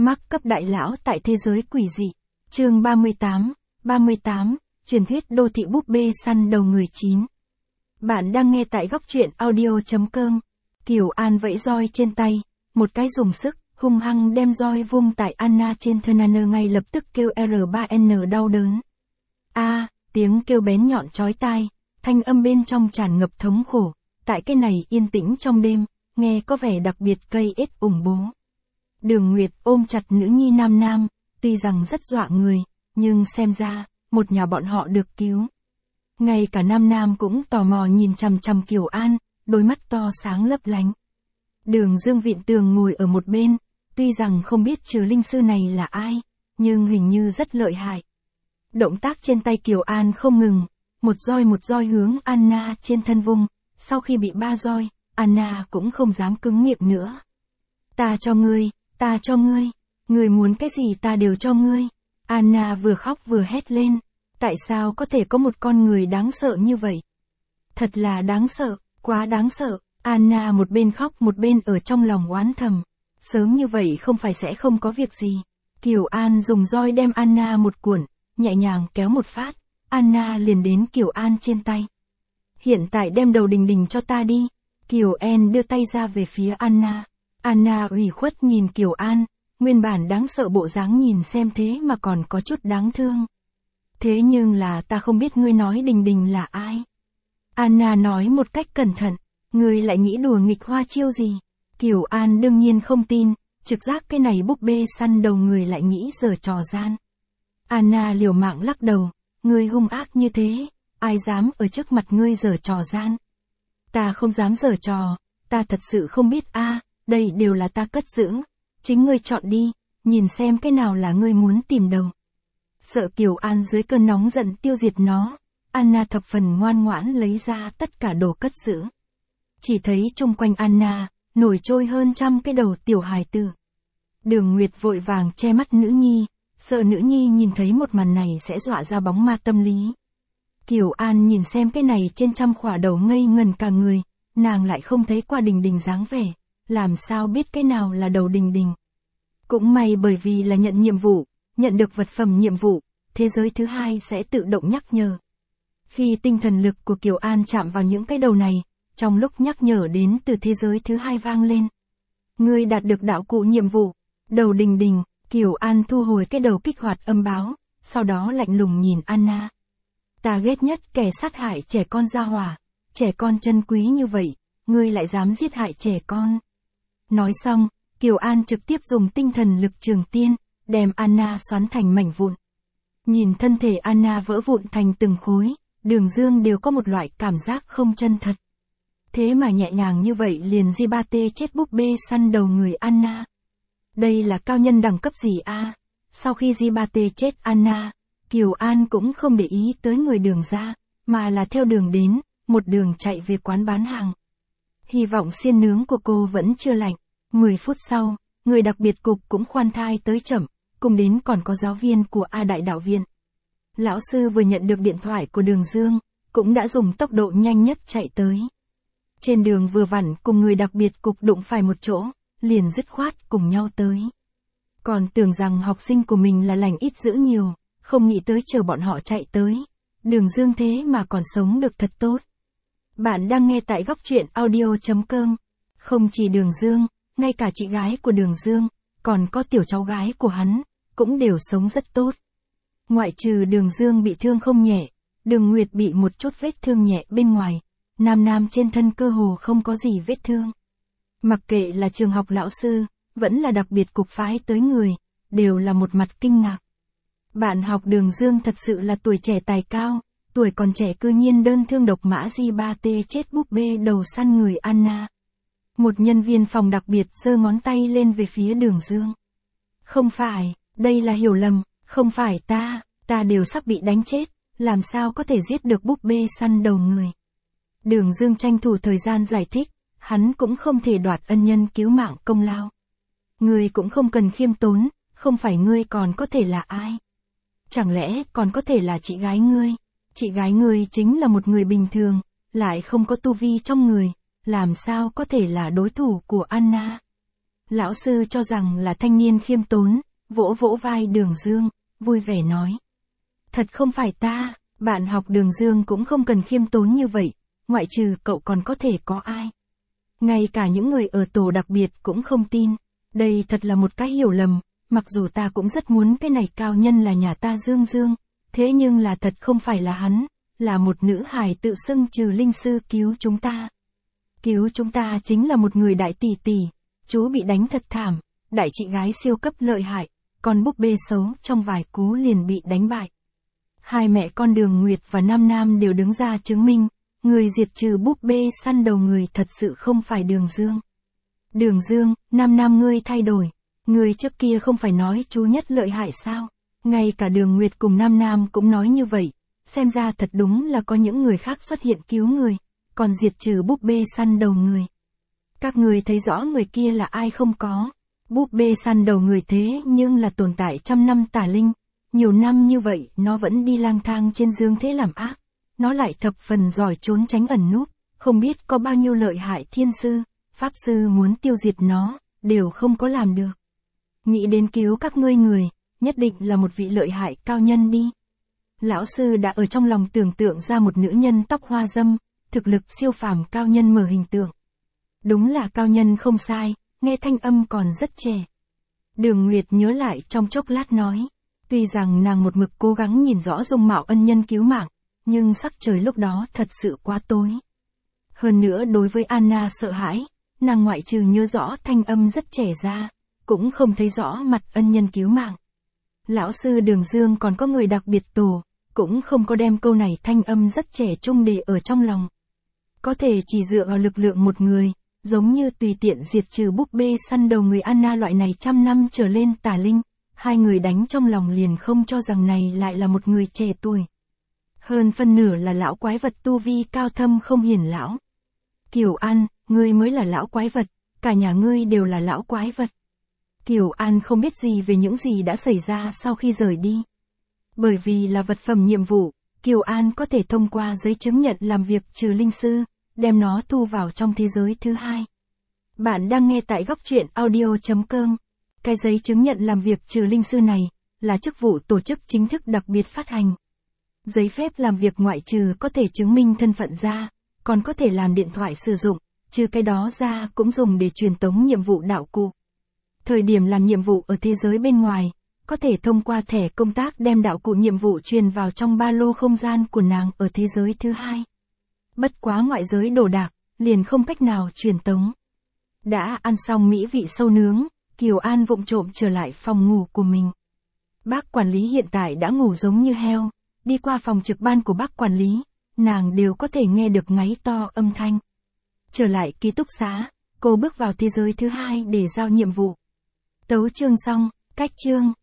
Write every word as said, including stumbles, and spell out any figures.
Mark cấp đại lão tại thế giới quỷ dị. Chương ba mươi tám, ba mươi tám, truyền thuyết đô thị búp bê săn đầu người chín. Bạn đang nghe tại góc truyện audio chấm com. Kiều An vẫy roi trên tay, một cái dùng sức, hung hăng đem roi vung tại Anna trên thân. Anna ngay lập tức kêu R ba N đau đớn. A, tiếng kêu bén nhọn chói tai, thanh âm bên trong tràn ngập thống khổ, tại cái này yên tĩnh trong đêm, nghe có vẻ đặc biệt cây ết ủng bố. Đường Nguyệt ôm chặt nữ nhi Nam Nam, tuy rằng rất dọa người, nhưng xem ra, một nhà bọn họ được cứu. Ngay cả Nam Nam cũng tò mò nhìn chằm chằm Kiều An, đôi mắt to sáng lấp lánh. Đường Dương vịn tường ngồi ở một bên, tuy rằng không biết trừ linh sư này là ai, nhưng hình như rất lợi hại. Động tác trên tay Kiều An không ngừng, một roi một roi hướng Anna trên thân vung, sau khi bị ba roi, Anna cũng không dám cứng miệng nữa. Ta cho ngươi, ta cho ngươi, ngươi muốn cái gì ta đều cho ngươi. Anna vừa khóc vừa hét lên, tại sao có thể có một con người đáng sợ như vậy? Thật là đáng sợ, quá đáng sợ. Anna một bên khóc một bên ở trong lòng oán thầm, sớm như vậy không phải sẽ không có việc gì. Kiều An dùng roi đem Anna một cuộn, nhẹ nhàng kéo một phát, Anna liền đến Kiều An trên tay. Hiện tại đem đầu Đình Đình cho ta đi. Kiều An đưa tay ra về phía Anna. Anna ủy khuất nhìn Kiều An, nguyên bản đáng sợ bộ dáng nhìn xem thế mà còn có chút đáng thương. Thế nhưng là ta không biết ngươi nói Đình Đình là ai. Anna nói một cách cẩn thận, ngươi lại nghĩ đùa nghịch hoa chiêu gì. Kiều An đương nhiên không tin, trực giác cái này búp bê săn đầu người lại nghĩ giở trò gian. Anna liều mạng lắc đầu, ngươi hung ác như thế, ai dám ở trước mặt ngươi giở trò gian. Ta không dám giở trò, ta thật sự không biết a, đây đều là ta cất giữ, chính ngươi chọn đi, nhìn xem cái nào là ngươi muốn tìm đầu. Sợ Kiều An dưới cơn nóng giận tiêu diệt nó, Anna thập phần ngoan ngoãn lấy ra tất cả đồ cất giữ. Chỉ thấy chung quanh Anna, nổi trôi hơn trăm cái đầu tiểu hài tử. Đường Nguyệt vội vàng che mắt nữ nhi, sợ nữ nhi nhìn thấy một màn này sẽ dọa ra bóng ma tâm lý. Kiều An nhìn xem cái này trên trăm khỏa đầu ngây ngần cả người, nàng lại không thấy qua Đình Đình dáng vẻ, làm sao biết cái nào là đầu Đình Đình. Cũng may bởi vì là nhận nhiệm vụ, nhận được vật phẩm nhiệm vụ, thế giới thứ hai sẽ tự động nhắc nhở. Khi tinh thần lực của Kiều An chạm vào những cái đầu này, trong lúc nhắc nhở đến từ thế giới thứ hai vang lên. Ngươi đạt được đạo cụ nhiệm vụ, đầu Đình Đình. Kiều An thu hồi cái đầu kích hoạt âm báo, sau đó lạnh lùng nhìn Anna. Ta ghét nhất kẻ sát hại trẻ con gia hỏa, trẻ con chân quý như vậy, ngươi lại dám giết hại trẻ con. Nói xong, Kiều An trực tiếp dùng tinh thần lực trường tiên, đem Anna xoắn thành mảnh vụn. Nhìn thân thể Anna vỡ vụn thành từng khối, Đường Dương đều có một loại cảm giác không chân thật. Thế mà nhẹ nhàng như vậy liền Di ba tê chết búp bê săn đầu người Anna. Đây là cao nhân đẳng cấp gì a? Sau khi Di ba tê chết Anna, Kiều An cũng không để ý tới người Đường ra, mà là theo đường đến, một đường chạy về quán bán hàng. Hy vọng xiên nướng của cô vẫn chưa lạnh. mười phút sau, người đặc biệt cục cũng khoan thai tới chậm, cùng đến còn có giáo viên của A Đại Đạo Viện. Lão sư vừa nhận được điện thoại của Đường Dương, cũng đã dùng tốc độ nhanh nhất chạy tới. Trên đường vừa vặn cùng người đặc biệt cục đụng phải một chỗ, liền dứt khoát cùng nhau tới. Còn tưởng rằng học sinh của mình là lành ít dữ nhiều, không nghĩ tới chờ bọn họ chạy tới. Đường Dương thế mà còn sống được thật tốt. Bạn đang nghe tại góc truyện audio chấm com. Không chỉ Đường Dương, ngay cả chị gái của Đường Dương, còn có tiểu cháu gái của hắn, cũng đều sống rất tốt. Ngoại trừ Đường Dương bị thương không nhẹ, Đường Nguyệt bị một chút vết thương nhẹ bên ngoài, Nam Nam trên thân cơ hồ không có gì vết thương. Mặc kệ là trường học lão sư, vẫn là đặc biệt cục phái tới người, đều là một mặt kinh ngạc. Bạn học Đường Dương thật sự là tuổi trẻ tài cao, tuổi còn trẻ cư nhiên đơn thương độc mã Di ba tê chết búp bê đầu săn người Anna. Một nhân viên phòng đặc biệt giơ ngón tay lên về phía Đường Dương. Không phải, đây là hiểu lầm, không phải ta, ta đều sắp bị đánh chết, làm sao có thể giết được búp bê săn đầu người. Đường Dương tranh thủ thời gian giải thích, hắn cũng không thể đoạt ân nhân cứu mạng công lao. Ngươi cũng không cần khiêm tốn, không phải ngươi còn có thể là ai? Chẳng lẽ còn có thể là chị gái ngươi? Chị gái ngươi chính là một người bình thường, lại không có tu vi trong người, làm sao có thể là đối thủ của Anna? Lão sư cho rằng là thanh niên khiêm tốn, vỗ vỗ vai Đường Dương, vui vẻ nói. Thật không phải ta, bạn học Đường Dương cũng không cần khiêm tốn như vậy, ngoại trừ cậu còn có thể có ai. Ngay cả những người ở tổ đặc biệt cũng không tin. Đây thật là một cái hiểu lầm, mặc dù ta cũng rất muốn cái này cao nhân là nhà ta Dương Dương, thế nhưng là thật không phải là hắn, là một nữ hài tự xưng trừ linh sư cứu chúng ta. Cứu chúng ta chính là một người đại tỷ tỷ, chú bị đánh thật thảm, đại chị gái siêu cấp lợi hại, con búp bê xấu trong vài cú liền bị đánh bại. Hai mẹ con Đường Nguyệt và Nam Nam đều đứng ra chứng minh, người diệt trừ búp bê săn đầu người thật sự không phải Đường Dương. Đường Dương, Nam Nam ngươi thay đổi, ngươi trước kia không phải nói chú nhất lợi hại sao? Ngay cả Đường Nguyệt cùng Nam Nam cũng nói như vậy, xem ra thật đúng là có những người khác xuất hiện cứu người, còn diệt trừ búp bê săn đầu người. Các người thấy rõ người kia là ai không có? Búp bê săn đầu người thế nhưng là tồn tại trăm năm tà linh, nhiều năm như vậy nó vẫn đi lang thang trên dương thế làm ác, nó lại thập phần giỏi trốn tránh ẩn núp, không biết có bao nhiêu lợi hại thiên sư, pháp sư muốn tiêu diệt nó, đều không có làm được. Nghĩ đến cứu các ngươi người, nhất định là một vị lợi hại cao nhân đi. Lão sư đã ở trong lòng tưởng tượng ra một nữ nhân tóc hoa dâm, thực lực siêu phàm cao nhân mở hình tượng. Đúng là cao nhân không sai, nghe thanh âm còn rất trẻ. Đường Nguyệt nhớ lại trong chốc lát nói, tuy rằng nàng một mực cố gắng nhìn rõ dung mạo ân nhân cứu mạng, nhưng sắc trời lúc đó thật sự quá tối. Hơn nữa đối với Anna sợ hãi, nàng ngoại trừ nhớ rõ thanh âm rất trẻ ra, cũng không thấy rõ mặt ân nhân cứu mạng. Lão sư Đường Dương còn có người đặc biệt tổ, cũng không có đem câu này thanh âm rất trẻ trung để ở trong lòng. Có thể chỉ dựa vào lực lượng một người, giống như tùy tiện diệt trừ búp bê săn đầu người Anna loại này trăm năm trở lên tà linh, hai người đánh trong lòng liền không cho rằng này lại là một người trẻ tuổi. Hơn phân nửa là lão quái vật tu vi cao thâm không hiển lão. Kiều An, ngươi mới là lão quái vật, cả nhà ngươi đều là lão quái vật. Kiều An không biết gì về những gì đã xảy ra sau khi rời đi. Bởi vì là vật phẩm nhiệm vụ, Kiều An có thể thông qua giấy chứng nhận làm việc trừ linh sư, đem nó thu vào trong thế giới thứ hai. Bạn đang nghe tại góc truyện audio chấm com. Cái giấy chứng nhận làm việc trừ linh sư này, là chức vụ tổ chức chính thức đặc biệt phát hành. Giấy phép làm việc ngoại trừ có thể chứng minh thân phận ra, còn có thể làm điện thoại sử dụng, trừ cái đó ra cũng dùng để truyền tống nhiệm vụ đạo cụ. Thời điểm làm nhiệm vụ ở thế giới bên ngoài, có thể thông qua thẻ công tác đem đạo cụ nhiệm vụ truyền vào trong ba lô không gian của nàng ở thế giới thứ hai. Bất quá ngoại giới đồ đạc, liền không cách nào truyền tống. Đã ăn xong mỹ vị sâu nướng, Kiều An vụng trộm trở lại phòng ngủ của mình. Bác quản lý hiện tại đã ngủ giống như heo, đi qua phòng trực ban của bác quản lý, nàng đều có thể nghe được ngáy to âm thanh. Trở lại ký túc xá, cô bước vào thế giới thứ hai để giao nhiệm vụ. Tấu chương xong, cách chương.